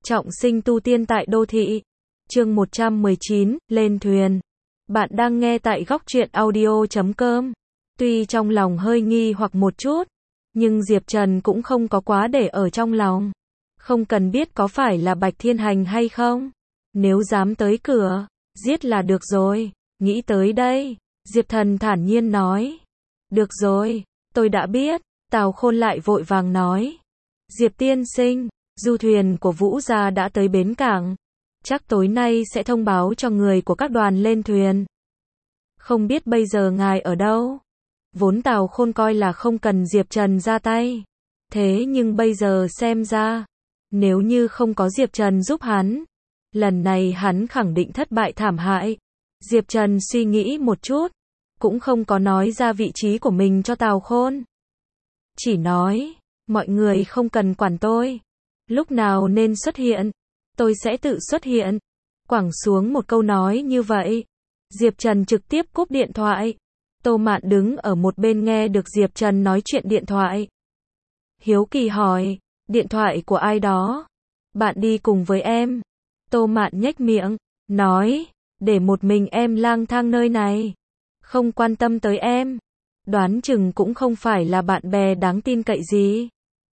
Trọng sinh tu tiên tại đô thị. Chương 119, lên thuyền. Bạn đang nghe tại góc truyện audio.com. Tuy trong lòng hơi nghi hoặc một chút, nhưng Diệp Trần cũng không có quá để ở trong lòng. Không cần biết có phải là Bạch Thiên Hành hay không. Nếu dám tới cửa, giết là được rồi. Nghĩ tới đây, Diệp Thần thản nhiên nói. Được rồi, tôi đã biết. Tào Khôn lại vội vàng nói. Diệp tiên sinh, du thuyền của Vũ gia đã tới bến cảng. Chắc tối nay sẽ thông báo cho người của các đoàn lên thuyền. Không biết bây giờ ngài ở đâu? Vốn Tào Khôn coi là không cần Diệp Trần ra tay. Thế nhưng bây giờ xem ra, nếu như không có Diệp Trần giúp hắn, lần này hắn khẳng định thất bại thảm hại. Diệp Trần suy nghĩ một chút, cũng không có nói ra vị trí của mình cho Tào Khôn. Chỉ nói, mọi người không cần quản tôi. Lúc nào nên xuất hiện, tôi sẽ tự xuất hiện. Quẳng xuống một câu nói như vậy, Diệp Trần trực tiếp cúp điện thoại. Tô Mạn đứng ở một bên nghe được Diệp Trần nói chuyện điện thoại. Hiếu kỳ hỏi, điện thoại của ai đó? Bạn đi cùng với em. Tô Mạn nhếch miệng, nói, để một mình em lang thang nơi này. Không quan tâm tới em. Đoán chừng cũng không phải là bạn bè đáng tin cậy gì.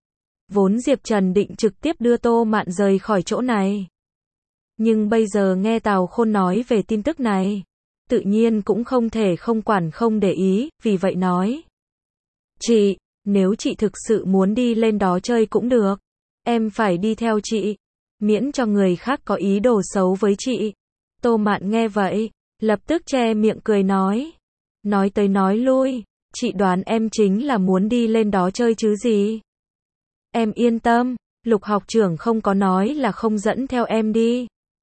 Vốn Diệp Trần định trực tiếp đưa Tô Mạn rời khỏi chỗ này. Nhưng bây giờ nghe Tào Khôn nói về tin tức này, tự nhiên cũng không thể không quản không để ý, vì vậy nói. Chị, nếu chị thực sự muốn đi lên đó chơi cũng được. Em phải đi theo chị, miễn cho người khác có ý đồ xấu với chị. Tô Mạn nghe vậy, lập tức che miệng cười nói. Nói tới nói lui, chị đoán em chính là muốn đi lên đó chơi chứ gì. Em yên tâm, Lục học trưởng không có nói là không dẫn theo em đi.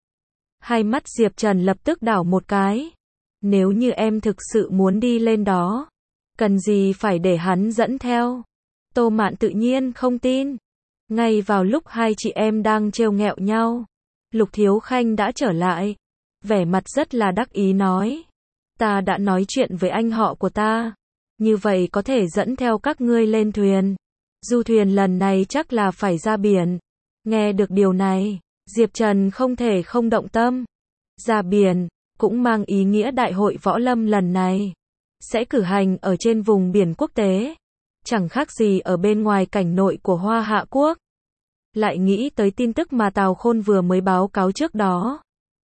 Hai mắt Diệp Trần lập tức đảo một cái. Nếu như em thực sự muốn đi lên đó, cần gì phải để hắn dẫn theo. Tô Mạn tự nhiên không tin. Ngay vào lúc hai chị em đang trêu ghẹo nhau, Lục Thiếu Khanh đã trở lại. Vẻ mặt rất là đắc ý nói. Ta đã nói chuyện với anh họ của ta. Như vậy có thể dẫn theo các ngươi lên thuyền. Du thuyền lần này chắc là phải ra biển. Nghe được điều này, Diệp Trần không thể không động tâm. Ra biển, cũng mang ý nghĩa đại hội võ lâm lần này sẽ cử hành ở trên vùng biển quốc tế. Chẳng khác gì ở bên ngoài cảnh nội của Hoa Hạ Quốc. Lại nghĩ tới tin tức mà Tào Khôn vừa mới báo cáo trước đó.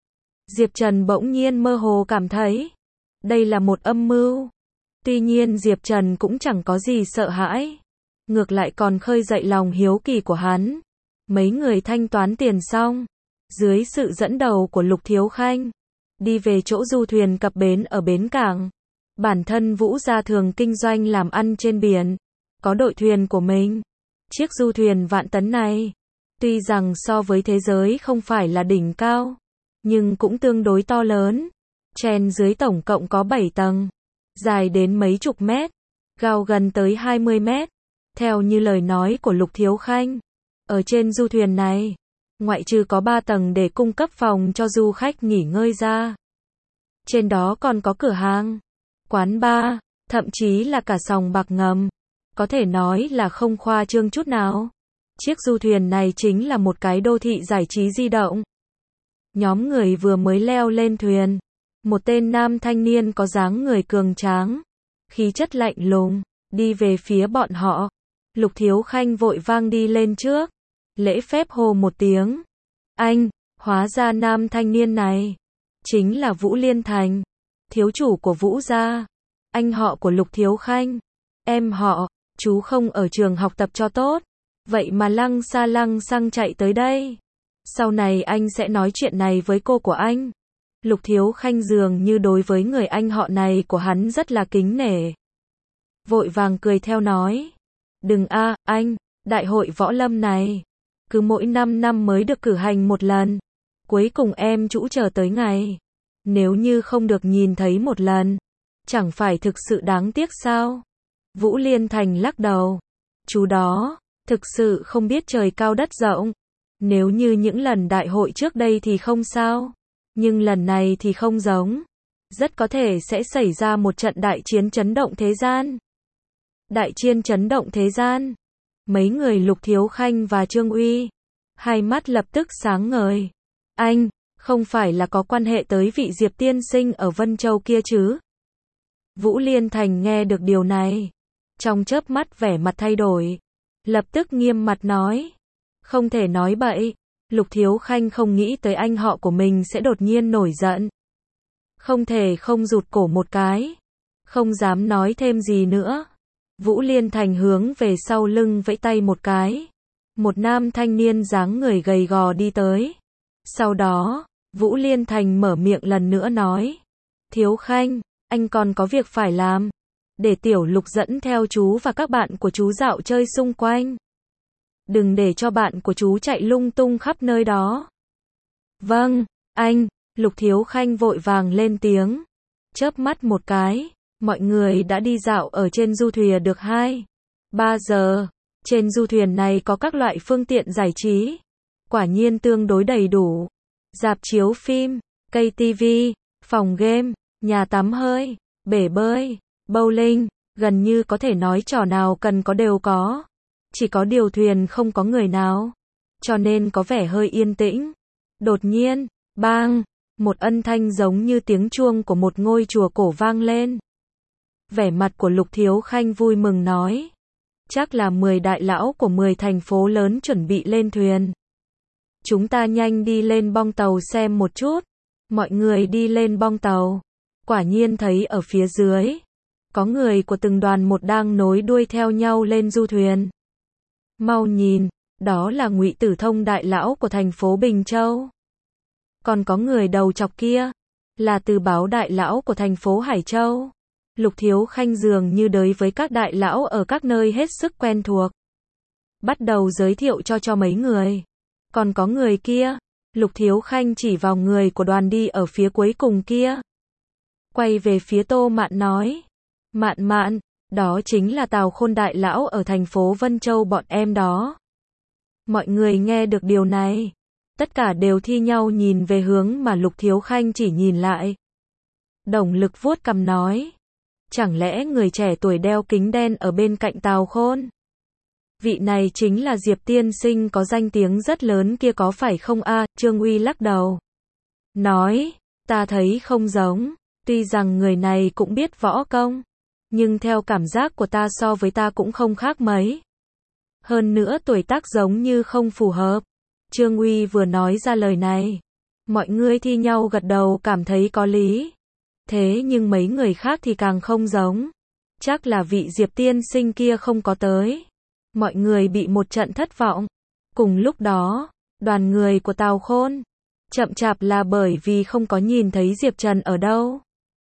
Diệp Trần bỗng nhiên mơ hồ cảm thấy đây là một âm mưu. Tuy nhiên Diệp Trần cũng chẳng có gì sợ hãi. Ngược lại còn khơi dậy lòng hiếu kỳ của hắn. Mấy người thanh toán tiền xong, dưới sự dẫn đầu của Lục Thiếu Khanh, đi về chỗ du thuyền cập bến ở bến cảng. Bản thân Vũ gia thường kinh doanh làm ăn trên biển, có đội thuyền của mình. Chiếc du thuyền vạn tấn này, tuy rằng so với thế giới không phải là đỉnh cao, nhưng cũng tương đối to lớn. Trên dưới tổng cộng có 7 tầng, dài đến mấy chục mét, cao gần tới 20 mét. Theo như lời nói của Lục Thiếu Khanh, ở trên du thuyền này, ngoại trừ có 3 tầng để cung cấp phòng cho du khách nghỉ ngơi ra, trên đó còn có cửa hàng, quán bar, thậm chí là cả sòng bạc ngầm. Có thể nói là không khoa trương chút nào. Chiếc du thuyền này chính là một cái đô thị giải trí di động. Nhóm người vừa mới leo lên thuyền. Một tên nam thanh niên có dáng người cường tráng, khí chất lạnh lùng, đi về phía bọn họ. Lục Thiếu Khanh vội vang đi lên trước, lễ phép hô một tiếng. Anh, hóa ra nam thanh niên này chính là Vũ Liên Thành, thiếu chủ của Vũ gia, anh họ của Lục Thiếu Khanh. Em họ, chú không ở trường học tập cho tốt, vậy mà lăng xăng chạy tới đây. Sau này anh sẽ nói chuyện này với cô của anh. Lục Thiếu Khanh dường như đối với người anh họ này của hắn rất là kính nể. Vội vàng cười theo nói. Đừng anh, đại hội võ lâm này, cứ mỗi 5 năm mới được cử hành một lần. Cuối cùng em trũ chờ tới ngày. Nếu như không được nhìn thấy một lần, chẳng phải thực sự đáng tiếc sao? Vũ Liên Thành lắc đầu. Chú đó, thực sự không biết trời cao đất rộng. Nếu như những lần đại hội trước đây thì không sao. Nhưng lần này thì không giống. Rất có thể sẽ xảy ra một trận đại chiến chấn động thế gian. Đại chiến chấn động thế gian. Mấy người Lục Thiếu Khanh và Trương Uy, hai mắt lập tức sáng ngời. Anh, không phải là có quan hệ tới vị Diệp tiên sinh ở Vân Châu kia chứ? Vũ Liên Thành nghe được điều này, trong chớp mắt vẻ mặt thay đổi, lập tức nghiêm mặt nói. Không thể nói bậy, Lục Thiếu Khanh không nghĩ tới anh họ của mình sẽ đột nhiên nổi giận. Không thể không rụt cổ một cái, không dám nói thêm gì nữa. Vũ Liên Thành hướng về sau lưng vẫy tay một cái. Một nam thanh niên dáng người gầy gò đi tới. Sau đó, Vũ Liên Thành mở miệng lần nữa nói. Thiếu Khanh, anh còn có việc phải làm. Để Tiểu Lục dẫn theo chú và các bạn của chú dạo chơi xung quanh. Đừng để cho bạn của chú chạy lung tung khắp nơi đó. Vâng, anh. Lục Thiếu Khanh vội vàng lên tiếng. Chớp mắt một cái, mọi người đã đi dạo ở trên du thuyền được 2-3 giờ. Trên du thuyền này có các loại phương tiện giải trí, quả nhiên tương đối đầy đủ. Rạp chiếu phim, cây tivi, phòng game, nhà tắm hơi, bể bơi, bowling, gần như có thể nói trò nào cần có đều có. Chỉ có điều thuyền không có người nào, cho nên có vẻ hơi yên tĩnh. Đột nhiên, bang, một âm thanh giống như tiếng chuông của một ngôi chùa cổ vang lên. Vẻ mặt của Lục Thiếu Khanh vui mừng nói. Chắc là 10 đại lão của 10 thành phố lớn chuẩn bị lên thuyền. Chúng ta nhanh đi lên bong tàu xem một chút. Mọi người đi lên bong tàu. Quả nhiên thấy ở phía dưới, có người của từng đoàn một đang nối đuôi theo nhau lên du thuyền. Mau nhìn, đó là Ngụy Tử Thông đại lão của thành phố Bình Châu. Còn có người đầu chọc kia, là Từ Báo đại lão của thành phố Hải Châu. Lục Thiếu Khanh dường như đối với các đại lão ở các nơi hết sức quen thuộc. Bắt đầu giới thiệu cho mấy người. Còn có người kia, Lục Thiếu Khanh chỉ vào người của đoàn đi ở phía cuối cùng kia. Quay về phía Tô Mạn nói. Mạn Mạn, đó chính là Tào Khôn đại lão ở thành phố Vân Châu bọn em đó. Mọi người nghe được điều này, tất cả đều thi nhau nhìn về hướng mà Lục Thiếu Khanh chỉ nhìn lại. Đồng Lực vuốt cằm nói. Chẳng lẽ người trẻ tuổi đeo kính đen ở bên cạnh Tào Khôn? Vị này chính là Diệp tiên sinh có danh tiếng rất lớn kia có phải không a? Trương Uy lắc đầu. Nói, ta thấy không giống, tuy rằng người này cũng biết võ công, nhưng theo cảm giác của ta so với ta cũng không khác mấy. Hơn nữa tuổi tác giống như không phù hợp. Trương Uy vừa nói ra lời này, mọi người thi nhau gật đầu cảm thấy có lý. Thế nhưng mấy người khác thì càng không giống. Chắc là vị Diệp tiên sinh kia không có tới. Mọi người bị một trận thất vọng. Cùng lúc đó, đoàn người của Tào Khôn chậm chạp là bởi vì không có nhìn thấy Diệp Trần ở đâu.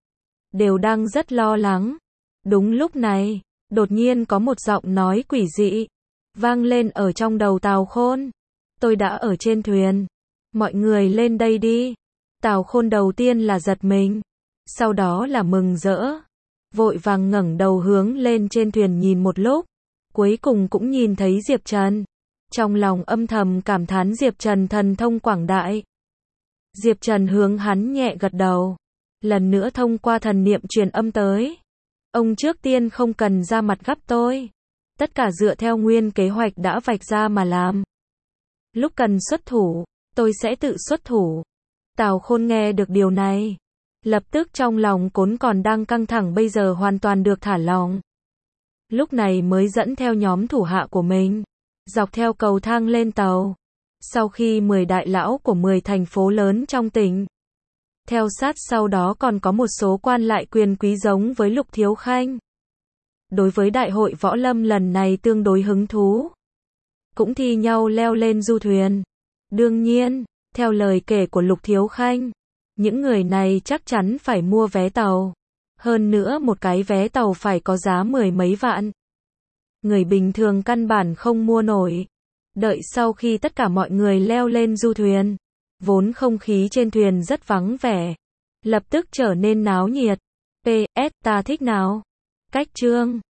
Đều đang rất lo lắng. Đúng lúc này, đột nhiên có một giọng nói quỷ dị vang lên ở trong đầu Tào Khôn. Tôi đã ở trên thuyền. Mọi người lên đây đi. Tào Khôn đầu tiên là giật mình, sau đó là mừng rỡ. Vội vàng ngẩng đầu hướng lên trên thuyền nhìn một lúc. Cuối cùng cũng nhìn thấy Diệp Trần. Trong lòng âm thầm cảm thán Diệp Trần thần thông quảng đại. Diệp Trần hướng hắn nhẹ gật đầu. Lần nữa thông qua thần niệm truyền âm tới. Ông trước tiên không cần ra mặt gắp tôi. Tất cả dựa theo nguyên kế hoạch đã vạch ra mà làm. Lúc cần xuất thủ, tôi sẽ tự xuất thủ. Tào Khôn nghe được điều này, lập tức trong lòng cốn còn đang căng thẳng bây giờ hoàn toàn được thả lỏng. Lúc này mới dẫn theo nhóm thủ hạ của mình, dọc theo cầu thang lên tàu. Sau khi 10 đại lão của 10 thành phố lớn trong tỉnh, theo sát sau đó còn có một số quan lại quyền quý giống với Lục Thiếu Khanh. Đối với đại hội võ lâm lần này tương đối hứng thú, cũng thi nhau leo lên du thuyền. Đương nhiên, theo lời kể của Lục Thiếu Khanh, những người này chắc chắn phải mua vé tàu. Hơn nữa một cái vé tàu phải có giá 10 mấy vạn. Người bình thường căn bản không mua nổi. Đợi sau khi tất cả mọi người leo lên du thuyền, vốn không khí trên thuyền rất vắng vẻ, lập tức trở nên náo nhiệt. PS, ta thích nào? Cách chương